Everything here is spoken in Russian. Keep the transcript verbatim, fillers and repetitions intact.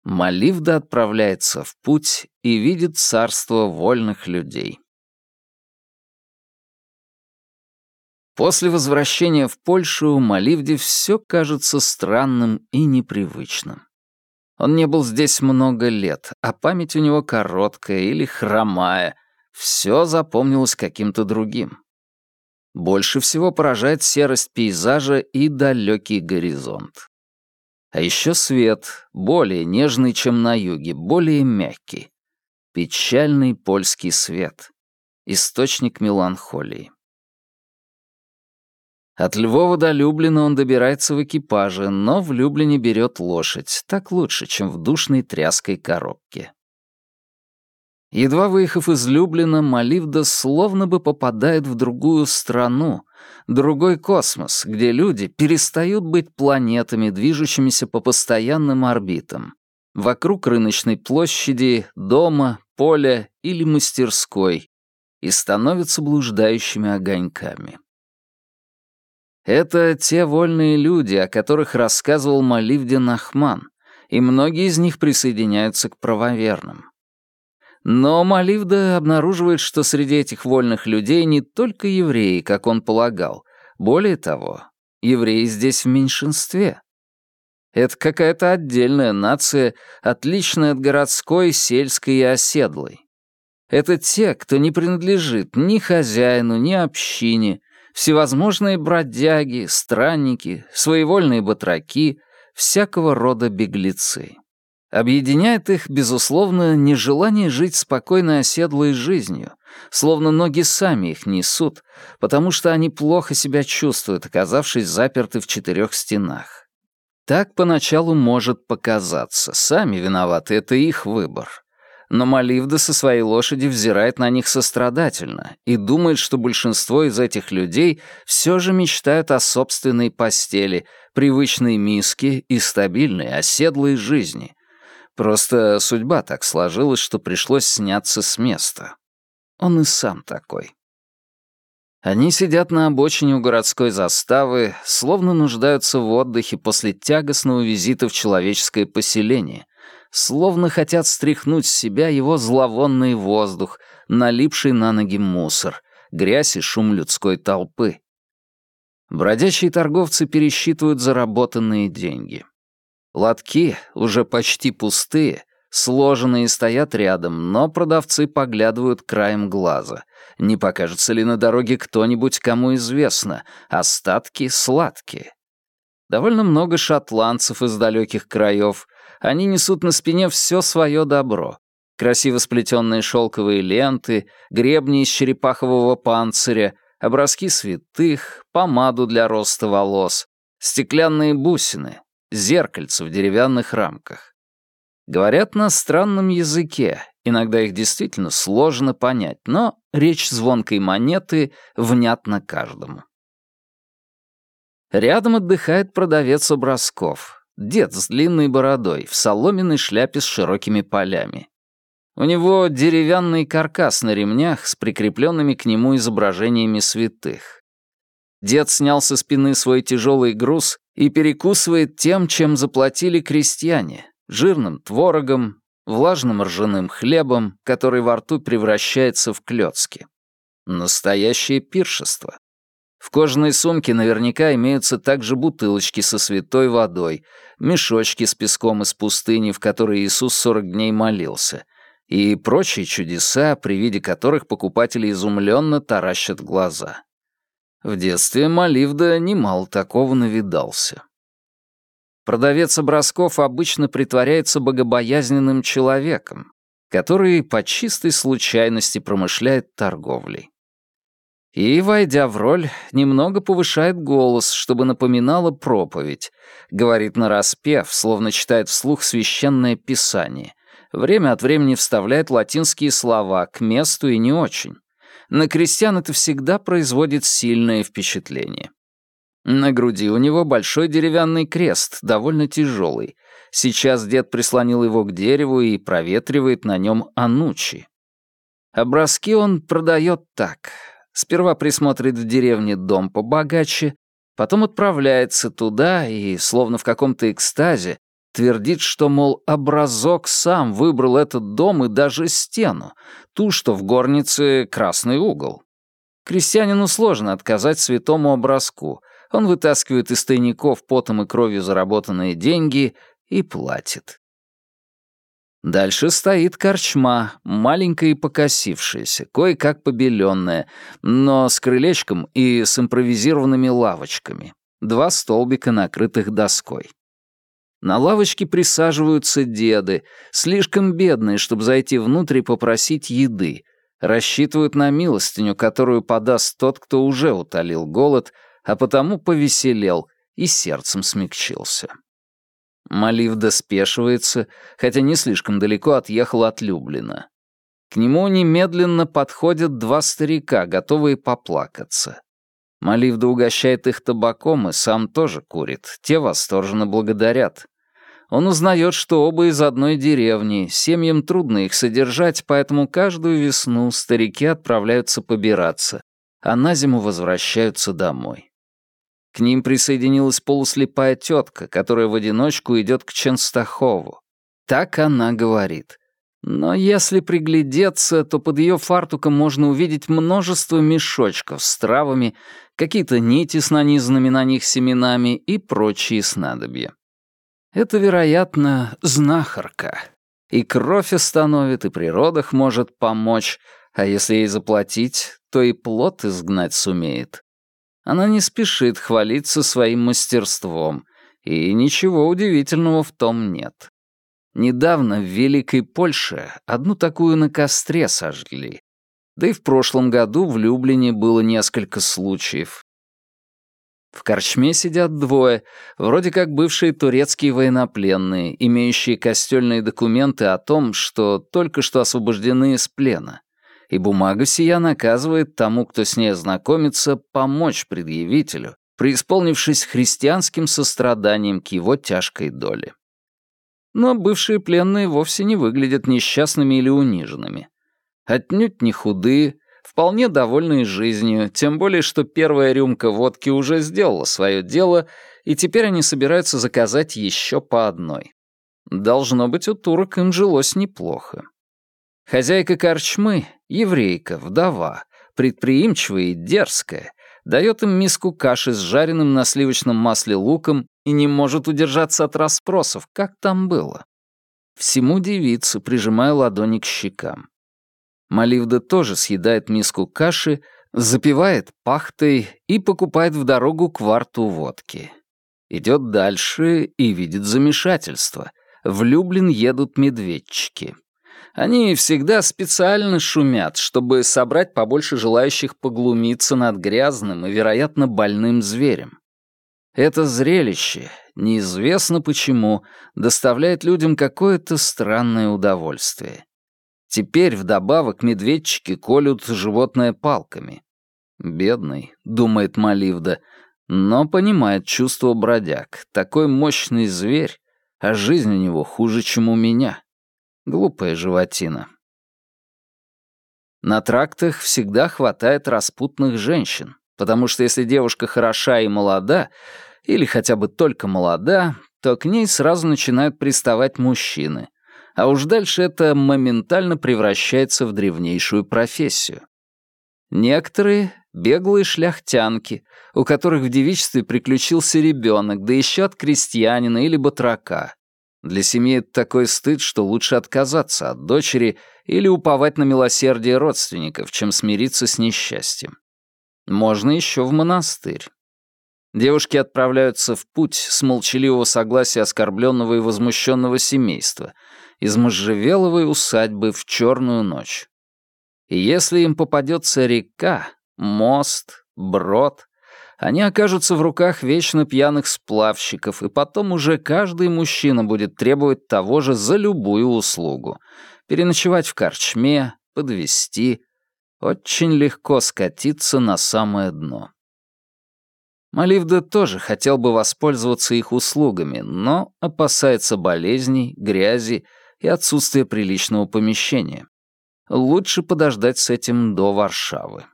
Маливда отправляется в путь и видит царство вольных людей. После возвращения в Польшу Маливде все кажется странным и непривычным. Он не был здесь много лет, а память у него короткая или хромая, все запомнилось каким-то другим. Больше всего поражает серость пейзажа и далекий горизонт. А еще свет, более нежный, чем на юге, более мягкий. Печальный польский свет. Источник меланхолии. От Львова до Люблина он добирается в экипаже, но в Люблине берет лошадь. Так лучше, чем в душной тряской коробке. Едва выехав из Люблина, Маливда словно бы попадает в другую страну, другой космос, где люди перестают быть планетами, движущимися по постоянным орбитам, вокруг рыночной площади, дома, поля или мастерской, и становятся блуждающими огоньками. Это те вольные люди, о которых рассказывал Маливде Нахман, и многие из них присоединяются к правоверным. Но Маливда обнаруживает, что среди этих вольных людей не только евреи, как он полагал. Более того, евреи здесь в меньшинстве. Это какая-то отдельная нация, отличная от городской, сельской и оседлой. Это те, кто не принадлежит ни хозяину, ни общине, всевозможные бродяги, странники, своевольные батраки, всякого рода беглецы. Объединяет их, безусловно, нежелание жить спокойной оседлой жизнью, словно ноги сами их несут, потому что они плохо себя чувствуют, оказавшись заперты в четырех стенах. Так поначалу может показаться, сами виноваты, это их выбор. Но Маливда со своей лошади взирает на них сострадательно и думает, что большинство из этих людей все же мечтают о собственной постели, привычной миске и стабильной оседлой жизни. Просто судьба так сложилась, что пришлось сняться с места. Он и сам такой. Они сидят на обочине у городской заставы, словно нуждаются в отдыхе после тягостного визита в человеческое поселение, словно хотят стряхнуть с себя его зловонный воздух, налипший на ноги мусор, грязь и шум людской толпы. Бродячие торговцы пересчитывают заработанные деньги. Лотки, уже почти пустые, сложенные стоят рядом, но продавцы поглядывают краем глаза. Не покажется ли на дороге кто-нибудь, кому известно, остатки сладкие. Довольно много шотландцев из далеких краев. Они несут на спине все свое добро. Красиво сплетенные шелковые ленты, гребни из черепахового панциря, образки святых, помаду для роста волос, стеклянные бусины, зеркальца в деревянных рамках. Говорят на странном языке, иногда их действительно сложно понять, но речь звонкой монеты внятна каждому. Рядом отдыхает продавец образков, дед с длинной бородой, в соломенной шляпе с широкими полями. У него деревянный каркас на ремнях с прикрепленными к нему изображениями святых. Дед снял со спины свой тяжелый груз и перекусывает тем, чем заплатили крестьяне, жирным творогом, влажным ржаным хлебом, который во рту превращается в клёцки. Настоящее пиршество. В кожаной сумке наверняка имеются также бутылочки со святой водой, мешочки с песком из пустыни, в которой Иисус сорок дней молился, и прочие чудеса, при виде которых покупатели изумленно таращат глаза. В детстве Маливда немало такого навидался. Продавец образков обычно притворяется богобоязненным человеком, который по чистой случайности промышляет торговлей. И, войдя в роль, немного повышает голос, чтобы напоминало проповедь, говорит нараспев, словно читает вслух священное писание, время от времени вставляет латинские слова к месту и не очень. На крестьян это всегда производит сильное впечатление. На груди у него большой деревянный крест, довольно тяжелый. Сейчас дед прислонил его к дереву и проветривает на нем анучи. Образки он продает так. Сперва присмотрит в деревне дом побогаче, потом отправляется туда и, словно в каком-то экстазе, Твердит, что, мол, образок сам выбрал этот дом и даже стену, ту, что в горнице красный угол. Крестьянину сложно отказать святому образку. Он вытаскивает из тайников потом и кровью заработанные деньги и платит. Дальше стоит корчма, маленькая и покосившаяся, кое-как побеленная, но с крылечком и с импровизированными лавочками. Два столбика, накрытых доской. На лавочке присаживаются деды, слишком бедные, чтобы зайти внутрь и попросить еды. Рассчитывают на милостыню, которую подаст тот, кто уже утолил голод, а потому повеселел и сердцем смягчился. Маливда спешивается, хотя не слишком далеко отъехал от Люблина. К нему немедленно подходят два старика, готовые поплакаться. Маливда угощает их табаком и сам тоже курит, те восторженно благодарят. Он узнает, что оба из одной деревни, семьям трудно их содержать, поэтому каждую весну старики отправляются побираться, а на зиму возвращаются домой. К ним присоединилась полуслепая тетка, которая в одиночку идет к Ченстахову. Так она говорит. Но если приглядеться, то под ее фартуком можно увидеть множество мешочков с травами, какие-то нити с нанизанными на них семенами и прочие снадобья. Это, вероятно, знахарка. И кровь остановит, и при родах может помочь, а если ей заплатить, то и плод изгнать сумеет. Она не спешит хвалиться своим мастерством, и ничего удивительного в том нет. Недавно в Великой Польше одну такую на костре сожгли. Да и в прошлом году в Люблине было несколько случаев. В корчме сидят двое, вроде как бывшие турецкие военнопленные, имеющие костёльные документы о том, что только что освобождены из плена. И бумага сия наказывает тому, кто с ней знакомится, помочь предъявителю, преисполнившись христианским состраданием к его тяжкой доле. Но бывшие пленные вовсе не выглядят несчастными или униженными. Отнюдь не худые, вполне довольные жизнью, тем более, что первая рюмка водки уже сделала свое дело, и теперь они собираются заказать еще по одной. Должно быть, у турок им жилось неплохо. Хозяйка корчмы, еврейка, вдова, предприимчивая и дерзкая, дает им миску каши с жареным на сливочном масле луком и не может удержаться от расспросов, как там было. Всему дивится, прижимая ладони к щекам. Маливда тоже съедает миску каши, запивает пахтой и покупает в дорогу кварту водки. Идет дальше и видит замешательство. В Люблин едут медведчики. Они всегда специально шумят, чтобы собрать побольше желающих поглумиться над грязным и, вероятно, больным зверем. Это зрелище, неизвестно почему, доставляет людям какое-то странное удовольствие. Теперь вдобавок медведчики колют животное палками. «Бедный», — думает Маливда, но понимает чувство бродяг. Такой мощный зверь, а жизнь у него хуже, чем у меня. Глупая животина. На трактах всегда хватает распутных женщин, потому что если девушка хороша и молода, или хотя бы только молода, то к ней сразу начинают приставать мужчины, а уж дальше это моментально превращается в древнейшую профессию. Некоторые — беглые шляхтянки, у которых в девичестве приключился ребенок, да еще от крестьянина или батрака. Для семьи это такой стыд, что лучше отказаться от дочери или уповать на милосердие родственников, чем смириться с несчастьем. Можно еще в монастырь. Девушки отправляются в путь с молчаливого согласия оскорбленного и возмущенного семейства, из можжевеловой усадьбы в черную ночь. И если им попадется река, мост, брод, они окажутся в руках вечно пьяных сплавщиков, и потом уже каждый мужчина будет требовать того же за любую услугу. Переночевать в корчме, подвезти. Очень легко скатиться на самое дно. Маливда тоже хотел бы воспользоваться их услугами, но опасается болезней, грязи и отсутствия приличного помещения. Лучше подождать с этим до Варшавы.